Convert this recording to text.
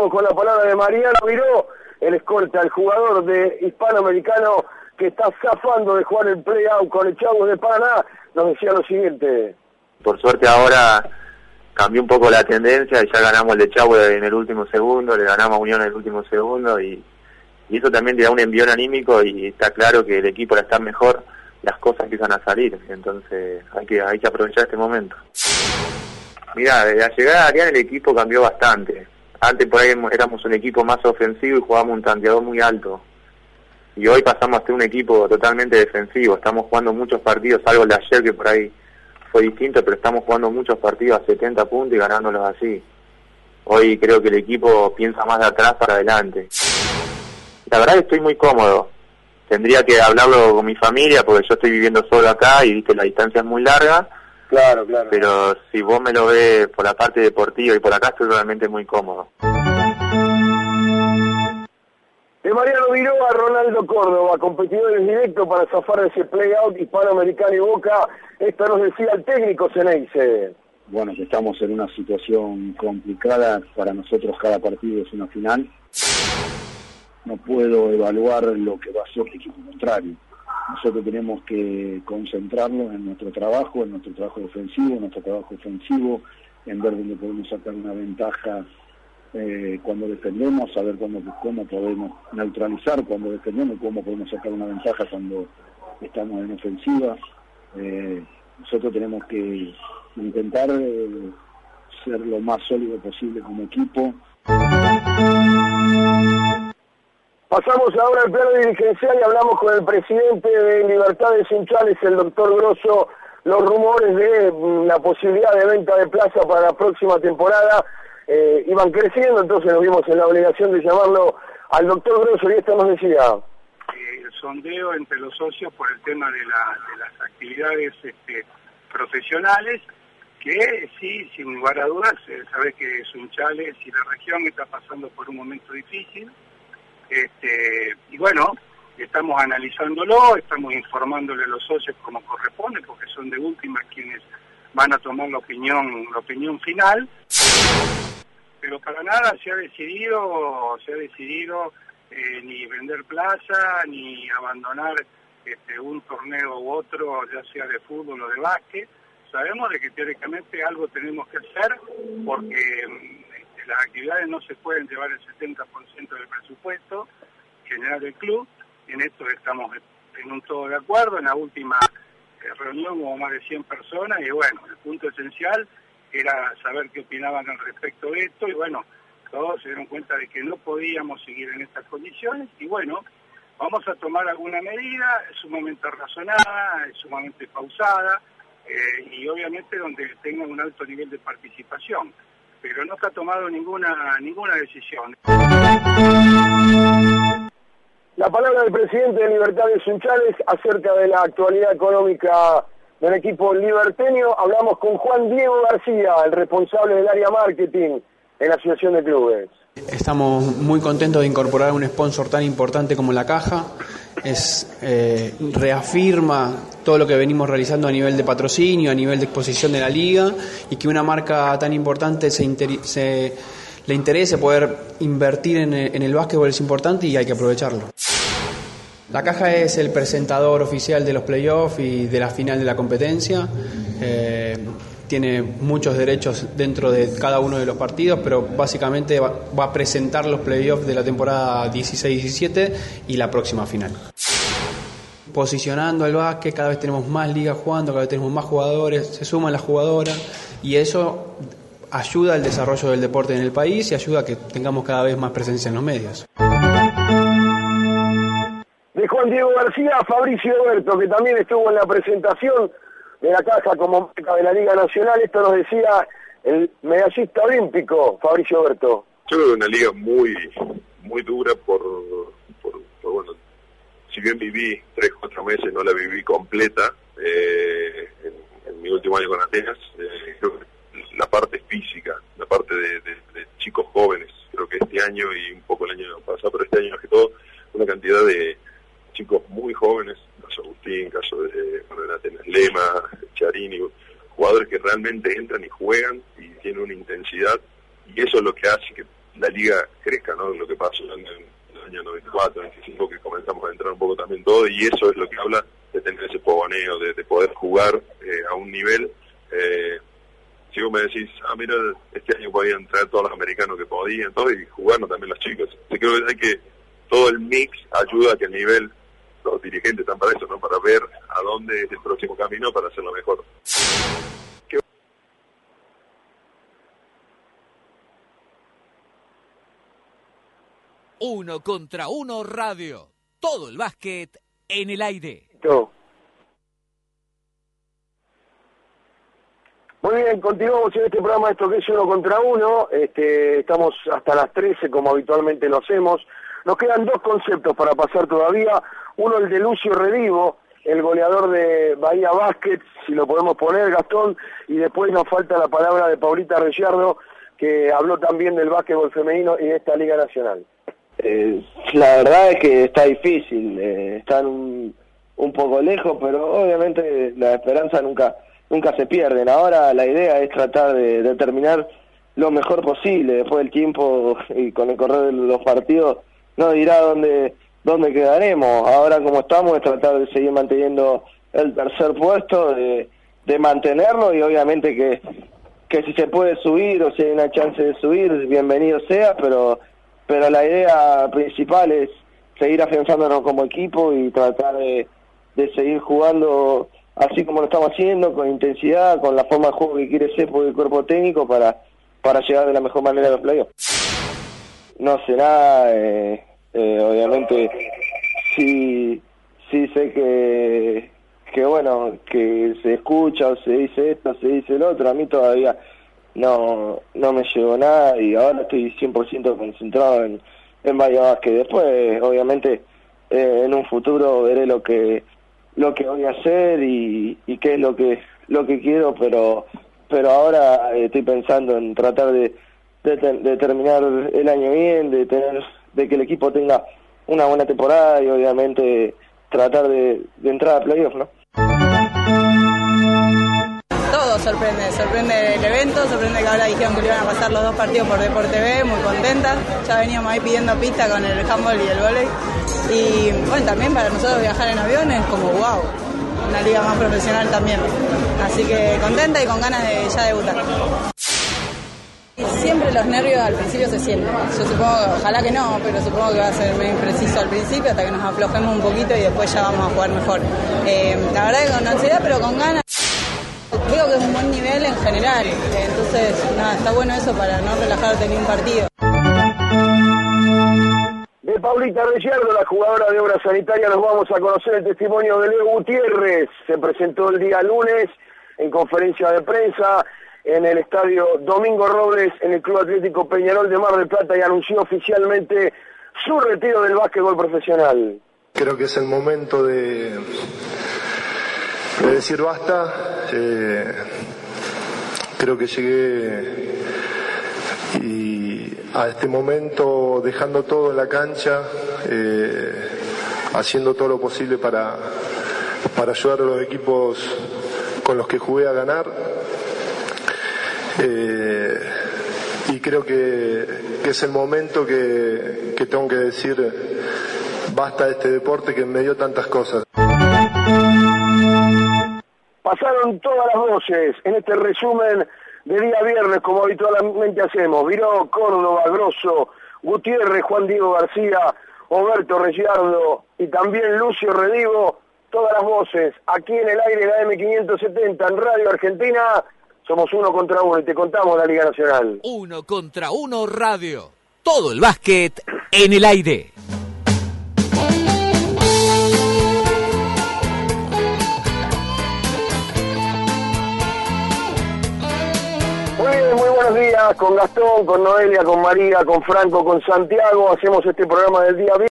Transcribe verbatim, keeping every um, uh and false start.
vamos con la palabra de Mariano Viró, el escolta, el jugador de Hispanoamericano que está zafando de jugar el play-out con el Chavos de Paraná. Nos decía lo siguiente. Por suerte ahora cambió un poco la tendencia y ya ganamos el de Chavos en el último segundo, le ganamos a Unión en el último segundo y, y eso también te da un envión anímico y está claro que el equipo al estar mejor, las cosas empiezan a salir, entonces hay que, hay que aprovechar este momento. Mirá, desde la llegada de Arián el equipo cambió bastante. Antes por ahí éramos un equipo más ofensivo y jugábamos un tanteador muy alto. Y hoy pasamos a ser un equipo totalmente defensivo. Estamos jugando muchos partidos, salvo el de ayer que por ahí fue distinto, pero estamos jugando muchos partidos a setenta puntos y ganándolos así. Hoy creo que el equipo piensa más de atrás para adelante. La verdad que estoy muy cómodo. Tendría que hablarlo con mi familia porque yo estoy viviendo solo acá y viste la distancia es muy larga. Claro, claro. Pero si vos me lo ves por la parte deportiva y por acá estoy realmente muy cómodo. De Mariano Viró a Ronaldo Córdoba, competidores directos para zafar de ese play-out Hispanoamericano y Boca. Esto nos decía el técnico Ceneice. Bueno, que estamos en una situación complicada, para nosotros cada partido es una final. No puedo evaluar lo que va a ser el equipo contrario. Nosotros tenemos que concentrarnos en nuestro trabajo, en nuestro trabajo defensivo, en nuestro trabajo ofensivo, en ver dónde podemos sacar una ventaja eh, cuando defendemos, saber cómo, cómo podemos neutralizar cuando defendemos, cómo podemos sacar una ventaja cuando estamos en ofensiva. Eh, nosotros tenemos que intentar eh, ser lo más sólido posible como equipo. Pasamos ahora al plano dirigencial y hablamos con el presidente de Libertad de Sunchales, el doctor Grosso, los rumores de la posibilidad de venta de plaza para la próxima temporada eh, iban creciendo, entonces nos vimos en la obligación de llamarlo al doctor Grosso y esto nos decía. Eh, el sondeo entre los socios por el tema de, la, de las actividades este, profesionales, que sí, sin lugar a dudas, eh, sabés que Sunchales y la región está pasando por un momento difícil. Este, y bueno, estamos analizándolo, estamos informándole a los socios como corresponde, porque son de última quienes van a tomar la opinión, la opinión final. Pero para nada se ha decidido, se ha decidido eh, ni vender plaza, ni abandonar este, un torneo u otro, ya sea de fútbol o de básquet. Sabemos de que teóricamente algo tenemos que hacer, porque las actividades no se pueden llevar el setenta por ciento del presupuesto general del club. En esto estamos en un todo de acuerdo. En la última reunión hubo más de cien personas y bueno, el punto esencial era saber qué opinaban al respecto de esto y bueno, todos se dieron cuenta de que no podíamos seguir en estas condiciones y bueno, vamos a tomar alguna medida sumamente razonada, sumamente pausada eh, y obviamente donde tenga un alto nivel de participación. Pero no se ha tomado ninguna ninguna decisión. La palabra del presidente de Libertad de Sunchales acerca de la actualidad económica del equipo liberteño. Hablamos con Juan Diego García, el responsable del área marketing en la Asociación de Clubes. Estamos muy contentos de incorporar un sponsor tan importante como la Caja. Es eh, reafirma todo lo que venimos realizando a nivel de patrocinio, a nivel de exposición de la liga y que una marca tan importante se, inter- se le interese poder invertir en el, en el básquetbol es importante y hay que aprovecharlo. La Caja es el presentador oficial de los playoffs y de la final de la competencia. Eh, tiene muchos derechos dentro de cada uno de los partidos, pero básicamente va, va a presentar los playoffs de la temporada dieciséis diecisiete y la próxima final. Posicionando el básquet, cada vez tenemos más ligas jugando, cada vez tenemos más jugadores, se suman las jugadoras y eso ayuda al desarrollo del deporte en el país y ayuda a que tengamos cada vez más presencia en los medios. De Juan Diego García, Fabricio Berto, que también estuvo en la presentación de la Caja como marca de la Liga Nacional. Esto nos decía el medallista olímpico, Fabricio Berto. Yo creo que una liga muy muy dura por, por, por bueno, si bien viví tres, cuatro meses, no la viví completa eh, en, en mi último año con Atenas. Eh, creo que la parte física, la parte de, de, de chicos jóvenes, creo que este año y un poco el año pasado, pero este año más que todo, una cantidad de chicos muy jóvenes, caso Agustín, caso de Manuel Atenas Lema, Charini, jugadores que realmente entran y juegan y tienen una intensidad, y eso es lo que hace que la la liga crezca, ¿no? Lo que pasó en el, el año noventa y cuatro, noventa y cinco, que comenzamos a entrar un poco también todo, y eso es lo que habla de tener ese fogoneo, de, de poder jugar eh, a un nivel. Eh, si vos me decís, ah, mira, este año podían traer todos los americanos que podían, todo, y jugarnos también los chicos. Yo creo que hay que, todo el mix ayuda a que el nivel, los dirigentes están para eso, ¿no? Para ver a dónde es el próximo camino para hacerlo mejor. ¿Qué? Uno contra uno radio. Todo el básquet en el aire. Todo. Muy bien, continuamos en este programa de esto que es uno contra uno. Este, estamos hasta las trece como habitualmente lo hacemos. Nos quedan dos conceptos para pasar todavía. Uno, el de Lucio Redivo, el goleador de Bahía Básquet, si lo podemos poner, Gastón. Y después nos falta la palabra de Paulita Reyardo, que habló también del básquetbol femenino y de esta Liga Nacional. Eh, la verdad es que está difícil. Eh, están un, un poco lejos, pero obviamente la esperanza nunca... nunca se pierden. Ahora la idea es tratar de, de terminar lo mejor posible. Después del tiempo y con el correr de los partidos no dirá dónde dónde quedaremos. Ahora como estamos es tratar de seguir manteniendo el tercer puesto, de, de mantenerlo, y obviamente que, que si se puede subir o si hay una chance de subir, bienvenido sea, pero, pero la idea principal es seguir afianzándonos como equipo y tratar de, de seguir jugando así como lo estamos haciendo, con intensidad, con la forma de juego que quiere ser por el cuerpo técnico para, para llegar de la mejor manera a los playoffs. No sé nada, eh, eh, obviamente sí, sí sé que, que bueno, que se escucha o se dice esto, se dice el otro. A mí todavía no, no me llegó nada y ahora estoy cien por ciento concentrado en, en Bahía Básquet. Después, obviamente, eh, en un futuro veré lo que lo que voy a hacer y, y qué es lo que lo que quiero, pero pero ahora eh, estoy pensando en tratar de, de, de terminar el año bien, de tener de que el equipo tenga una buena temporada y obviamente tratar de, de entrar a playoff, ¿no? Todo sorprende, sorprende el evento, sorprende que ahora dijeron que le iban a pasar los dos partidos por Deporte T V, muy contentas. Ya veníamos ahí pidiendo pista con el handball y el vóley. Y bueno, también para nosotros viajar en avión es como wow, una liga más profesional también. Así que contenta y con ganas de ya debutar. Siempre los nervios al principio se sienten. Yo supongo, ojalá que no, pero supongo que va a ser medio impreciso al principio hasta que nos aflojemos un poquito y después ya vamos a jugar mejor. Eh, la verdad que con ansiedad pero con ganas. Creo que es un buen nivel en general, entonces nada, está bueno eso para no relajarte ni un partido. De Paulita Reyardo, la jugadora de Obras Sanitarias, nos vamos a conocer el testimonio de Leo Gutiérrez. Se presentó el día lunes en conferencia de prensa en el estadio Domingo Robles en el Club Atlético Peñarol de Mar del Plata y anunció oficialmente su retiro del básquetbol profesional. Creo que es el momento de, de decir basta. Eh, creo que llegué y a este momento dejando todo en la cancha, eh, haciendo todo lo posible para, para ayudar a los equipos con los que jugué a ganar. Eh, y creo que, que es el momento que, que tengo que decir basta de este deporte que me dio tantas cosas. Pasaron todas las voces en este resumen de día viernes, como habitualmente hacemos. Viró, Córdoba, Grosso, Gutiérrez, Juan Diego García, Oberto Reyardo y también Lucio Redivo. Todas las voces aquí en el aire de la M quinientos setenta en Radio Argentina. Somos uno contra uno y te contamos la Liga Nacional. Uno contra uno radio. Todo el básquet en el aire. Muy bien, muy buenos días con Gastón, con Noelia, con María, con Franco, con Santiago. Hacemos este programa del día viernes.